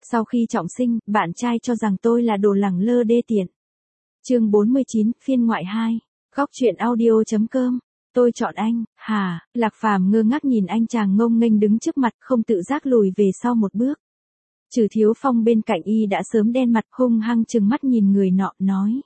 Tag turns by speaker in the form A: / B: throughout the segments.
A: Sau khi trọng sinh, bạn trai cho rằng tôi là đồ lẳng lơ đê tiện. Chương 49, phiên ngoại 2. Góc truyện audio.com. Tôi chọn anh, hả? Lạc Phàm ngơ ngác nhìn anh chàng ngông nghênh đứng trước mặt, không tự giác lùi về sau một bước. Trừ Thiếu Phong bên cạnh y đã sớm đen mặt, hung hăng trừng mắt nhìn người nọ, nói: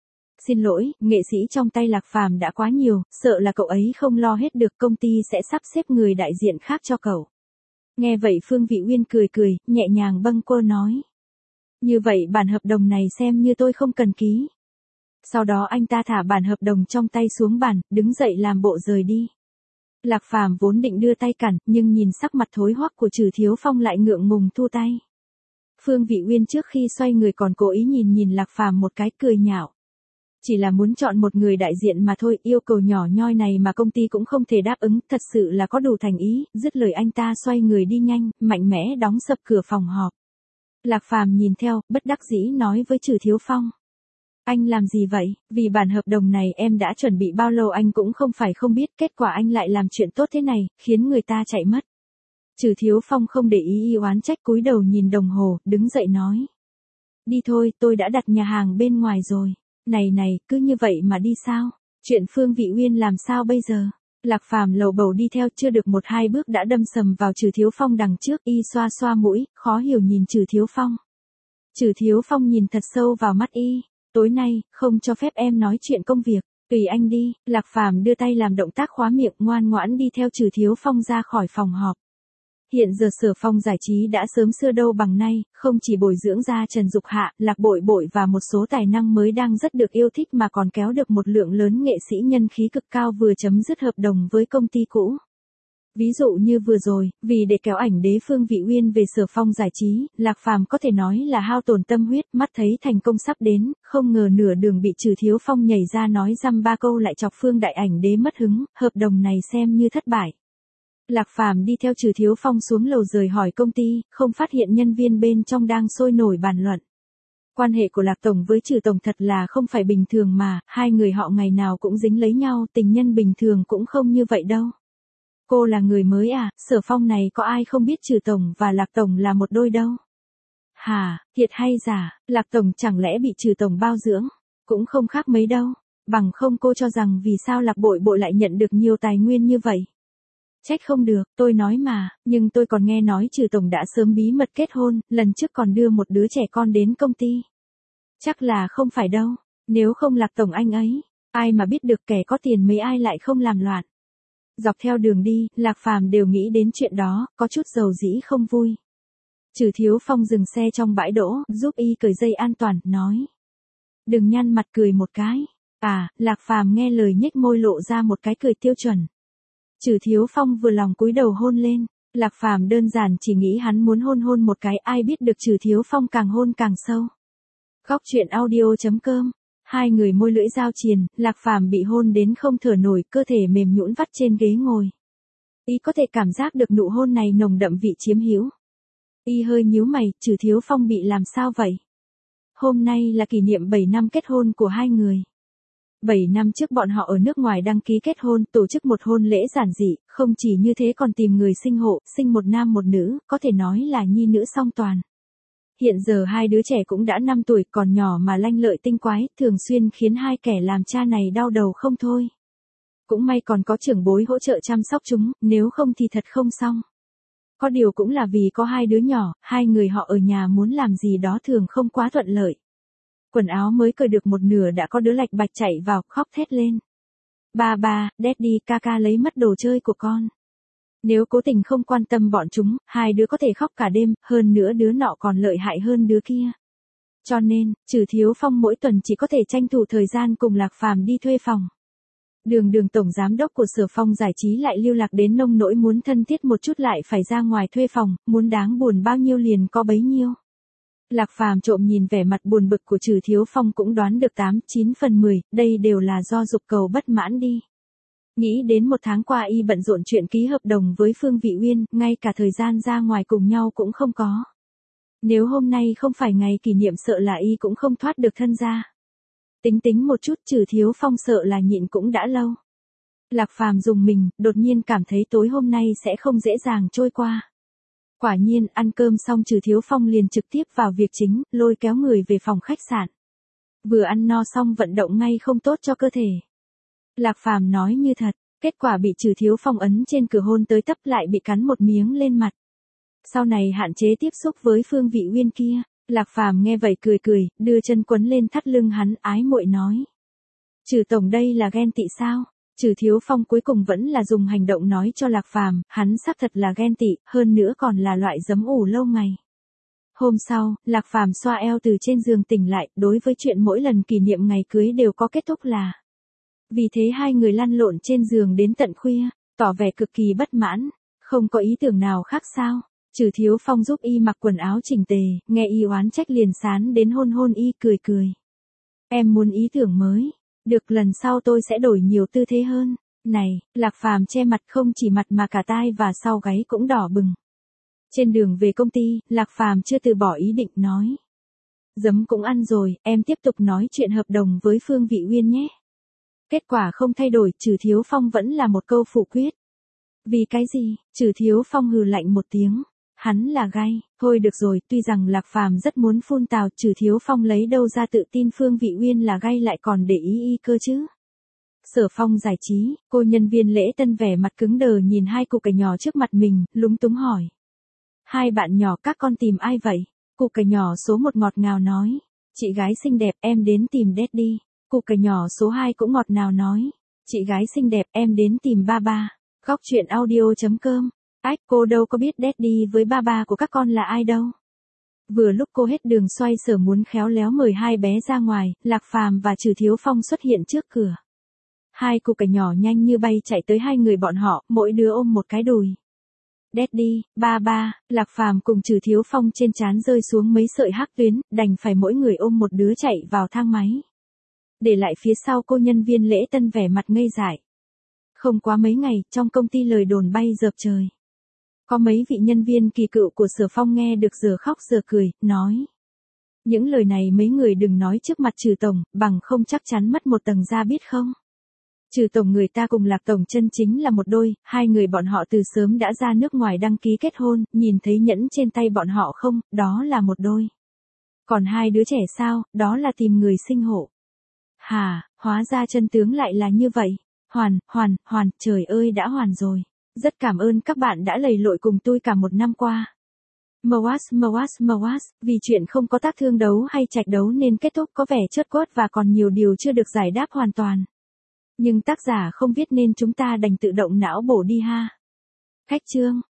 A: Xin lỗi, nghệ sĩ trong tay Lạc Phàm đã quá nhiều, sợ là cậu ấy không lo hết được, công ty sẽ sắp xếp người đại diện khác cho cậu. Nghe vậy Phương Vị Uyên cười cười, nhẹ nhàng bâng quơ nói: Như vậy bản hợp đồng này xem như tôi không cần ký. Sau đó anh ta thả bản hợp đồng trong tay xuống bàn, đứng dậy làm bộ rời đi. Lạc Phàm vốn định đưa tay cản, nhưng nhìn sắc mặt thối hoắc của Trừ Thiếu Phong lại ngượng ngùng thu tay. Phương Vị Uyên trước khi xoay người còn cố ý nhìn Lạc Phàm một cái, cười nhạo: Chỉ là muốn chọn một người đại diện mà thôi, yêu cầu nhỏ nhoi này mà công ty cũng không thể đáp ứng, thật sự là có đủ thành ý. Dứt lời anh ta xoay người đi nhanh, mạnh mẽ đóng sập cửa phòng họp. Lạc Phàm nhìn theo, bất đắc dĩ nói với Trừ Thiếu Phong: Anh làm gì vậy? Vì bản hợp đồng này em đã chuẩn bị bao lâu anh cũng không phải không biết, kết quả anh lại làm chuyện tốt thế này, khiến người ta chạy mất. Trừ Thiếu Phong không để ý oán trách, cúi đầu nhìn đồng hồ, đứng dậy nói: Đi thôi, tôi đã đặt nhà hàng bên ngoài rồi. Này, cứ như vậy mà đi sao? Chuyện Phương Vị Uyên làm sao bây giờ? Lạc Phàm lầu bầu đi theo, chưa được 1-2 bước đã đâm sầm vào Trừ Thiếu Phong đằng trước, y xoa xoa mũi, khó hiểu nhìn Trừ Thiếu Phong. Trừ Thiếu Phong nhìn thật sâu vào mắt y: Tối nay, không cho phép em nói chuyện công việc, tùy anh đi. Lạc Phàm đưa tay làm động tác khóa miệng, ngoan ngoãn đi theo Trừ Thiếu Phong ra khỏi phòng họp. Hiện giờ Sở Phong giải trí đã sớm xưa đâu bằng nay, không chỉ bồi dưỡng ra Trần Dục Hạ, Lạc Bội Bội và một số tài năng mới đang rất được yêu thích mà còn kéo được một lượng lớn nghệ sĩ nhân khí cực cao vừa chấm dứt hợp đồng với công ty cũ. Ví dụ như vừa rồi, vì để kéo ảnh đế Phương Vị Uyên về Sở Phong giải trí, Lạc Phàm có thể nói là hao tổn tâm huyết, mắt thấy thành công sắp đến, không ngờ nửa đường bị Trừ Thiếu Phong nhảy ra nói dăm ba câu lại chọc Phương đại ảnh đế mất hứng, hợp đồng này xem như thất bại. Lạc Phàm đi theo Trừ Thiếu Phong xuống lầu rời hỏi công ty, không phát hiện nhân viên bên trong đang sôi nổi bàn luận. Quan hệ của Lạc Tổng với Trừ Tổng thật là không phải bình thường mà, hai người họ ngày nào cũng dính lấy nhau, tình nhân bình thường cũng không như vậy đâu. Cô là người mới à, Sở Phong này có ai không biết Trừ Tổng và Lạc Tổng là một đôi đâu. Hả, thiệt hay giả, Lạc Tổng chẳng lẽ bị Trừ Tổng bao dưỡng, cũng không khác mấy đâu, bằng không cô cho rằng vì sao Lạc Bội Bội lại nhận được nhiều tài nguyên như vậy. Trách không được, tôi nói mà, nhưng tôi còn nghe nói Trừ Tổng đã sớm bí mật kết hôn, lần trước còn đưa một đứa trẻ con đến công ty. Chắc là không phải đâu, nếu không Lạc Tổng anh ấy, ai mà biết được, kẻ có tiền mấy ai lại không làm loạn. Dọc theo đường đi, Lạc Phàm đều nghĩ đến chuyện đó, có chút dầu dĩ không vui. Trừ Thiếu Phong dừng xe trong bãi đỗ, giúp y cởi dây an toàn, nói: Đừng nhăn mặt, cười một cái. À, Lạc Phàm nghe lời nhếch môi lộ ra một cái cười tiêu chuẩn. Trừ Thiếu Phong vừa lòng cúi đầu hôn lên. Lạc Phàm đơn giản chỉ nghĩ hắn muốn hôn một cái, ai biết được Trừ Thiếu Phong càng hôn càng sâu. Góc truyện audio.com. Hai người môi lưỡi giao triền, Lạc Phàm bị hôn đến không thở nổi, cơ thể mềm nhũn vắt trên ghế ngồi. Y có thể cảm giác được nụ hôn này nồng đậm vị chiếm hữu. Y hơi nhíu mày, Trừ Thiếu Phong bị làm sao vậy? Hôm nay là kỷ niệm 7 năm kết hôn của hai người. 7 năm trước bọn họ ở nước ngoài đăng ký kết hôn, tổ chức một hôn lễ giản dị, không chỉ như thế còn tìm người sinh hộ, sinh một nam một nữ, có thể nói là nhi nữ song toàn. Hiện giờ hai đứa trẻ cũng đã 5 tuổi, còn nhỏ mà lanh lợi tinh quái, thường xuyên khiến hai kẻ làm cha này đau đầu không thôi. Cũng may còn có trưởng bối hỗ trợ chăm sóc chúng, nếu không thì thật không xong. Có điều cũng là vì có hai đứa nhỏ, hai người họ ở nhà muốn làm gì đó thường không quá thuận lợi. Quần áo mới cởi được một nửa đã có đứa lạch bạch chạy vào, khóc thét lên: Ba, Daddy, Kaka lấy mất đồ chơi của con. Nếu cố tình không quan tâm bọn chúng, hai đứa có thể khóc cả đêm, hơn nữa đứa nọ còn lợi hại hơn đứa kia. Cho nên, Trừ Thiếu Phong mỗi tuần chỉ có thể tranh thủ thời gian cùng Lạc Phàm đi thuê phòng. Đường tổng giám đốc của Sở Phong giải trí lại lưu lạc đến nông nỗi muốn thân thiết một chút lại phải ra ngoài thuê phòng, muốn đáng buồn bao nhiêu liền có bấy nhiêu. Lạc Phàm trộm nhìn vẻ mặt buồn bực của Trừ Thiếu Phong cũng đoán được 8-9 phần 10, đây đều là do dục cầu bất mãn đi. Nghĩ đến một tháng qua y bận rộn chuyện ký hợp đồng với Phương Vị Uyên, ngay cả thời gian ra ngoài cùng nhau cũng không có. Nếu hôm nay không phải ngày kỷ niệm sợ là y cũng không thoát được thân ra. Tính một chút, Trừ Thiếu Phong sợ là nhịn cũng đã lâu. Lạc Phàm rùng mình, đột nhiên cảm thấy tối hôm nay sẽ không dễ dàng trôi qua. Quả nhiên, ăn cơm xong Trừ Thiếu Phong liền trực tiếp vào việc chính, lôi kéo người về phòng khách sạn. Vừa ăn no xong vận động ngay không tốt cho cơ thể. Lạc Phàm nói như thật, kết quả bị Trừ Thiếu Phong ấn trên cửa hôn tới tấp lại bị cắn một miếng lên mặt. Sau này hạn chế tiếp xúc với Phương Vị Uyên kia, Lạc Phàm nghe vậy cười cười, đưa chân quấn lên thắt lưng hắn ái muội nói. Trừ tổng đây là ghen tị sao? Trừ Thiếu Phong cuối cùng vẫn là dùng hành động nói cho Lạc Phàm, hắn xác thật là ghen tị, hơn nữa còn là loại giấm ủ lâu ngày. Hôm sau, Lạc Phàm xoa eo từ trên giường tỉnh lại, đối với chuyện mỗi lần kỷ niệm ngày cưới đều có kết thúc là. Vì thế hai người lăn lộn trên giường đến tận khuya, tỏ vẻ cực kỳ bất mãn, không có ý tưởng nào khác sao. Trừ Thiếu Phong giúp y mặc quần áo chỉnh tề, nghe y oán trách liền sán đến hôn hôn y cười cười. Em muốn ý tưởng mới. Được, lần sau tôi sẽ đổi nhiều tư thế hơn. Này, Lạc Phàm che mặt, không chỉ mặt mà cả tai và sau gáy cũng đỏ bừng. Trên đường về công ty, Lạc Phàm chưa từ bỏ ý định nói. Giấm cũng ăn rồi, em tiếp tục nói chuyện hợp đồng với Phương Vị Uyên nhé. Kết quả không thay đổi, Trừ Thiếu Phong vẫn là một câu phủ quyết. Vì cái gì? Trừ Thiếu Phong hừ lạnh một tiếng. Hắn là gay. Thôi được rồi, tuy rằng Lạc Phàm rất muốn phun tào, Trừ Thiếu Phong lấy đâu ra tự tin Phương Vị Uyên là gay lại còn để ý y cơ chứ. Sở Phong giải trí, cô nhân viên lễ tân vẻ mặt cứng đờ nhìn hai cụ cải nhỏ trước mặt mình, lúng túng hỏi. Hai bạn nhỏ các con tìm ai vậy? Cụ cải nhỏ số 1 ngọt ngào nói. Chị gái xinh đẹp, em đến tìm Daddy. Cụ cải nhỏ số 2 cũng ngọt ngào nói. Chị gái xinh đẹp, em đến tìm Ba. Góc truyện audio.com. Ách, cô đâu có biết Daddy với Ba của các con là ai đâu. Vừa lúc cô hết đường xoay sở muốn khéo léo mời hai bé ra ngoài, Lạc Phàm và Trừ Thiếu Phong xuất hiện trước cửa. Hai cụ cải nhỏ nhanh như bay chạy tới hai người bọn họ, mỗi đứa ôm một cái đùi. Daddy, Ba, Lạc Phàm cùng Trừ Thiếu Phong trên trán rơi xuống mấy sợi hắc tuyến, đành phải mỗi người ôm một đứa chạy vào thang máy. Để lại phía sau cô nhân viên lễ tân vẻ mặt ngây dại. Không quá mấy ngày, trong công ty lời đồn bay dợp trời. Có mấy vị nhân viên kỳ cựu của Sở Phong nghe được giờ khóc giờ cười, nói. Những lời này mấy người đừng nói trước mặt Trừ tổng, bằng không chắc chắn mất một tầng da biết không. Trừ tổng người ta cùng Lạc tổng chân chính là một đôi, hai người bọn họ từ sớm đã ra nước ngoài đăng ký kết hôn, nhìn thấy nhẫn trên tay bọn họ không, đó là một đôi. Còn hai đứa trẻ sao, đó là tìm người sinh hộ. Hà, hóa ra chân tướng lại là như vậy. Hoàn, trời ơi đã hoàn rồi. Rất cảm ơn các bạn đã lầy lội cùng tôi cả một năm qua. Mwas, vì chuyện không có tác thương đấu hay trạch đấu nên kết thúc có vẻ chớt quất và còn nhiều điều chưa được giải đáp hoàn toàn. Nhưng tác giả không viết nên chúng ta đành tự động não bổ đi ha. Cách chương.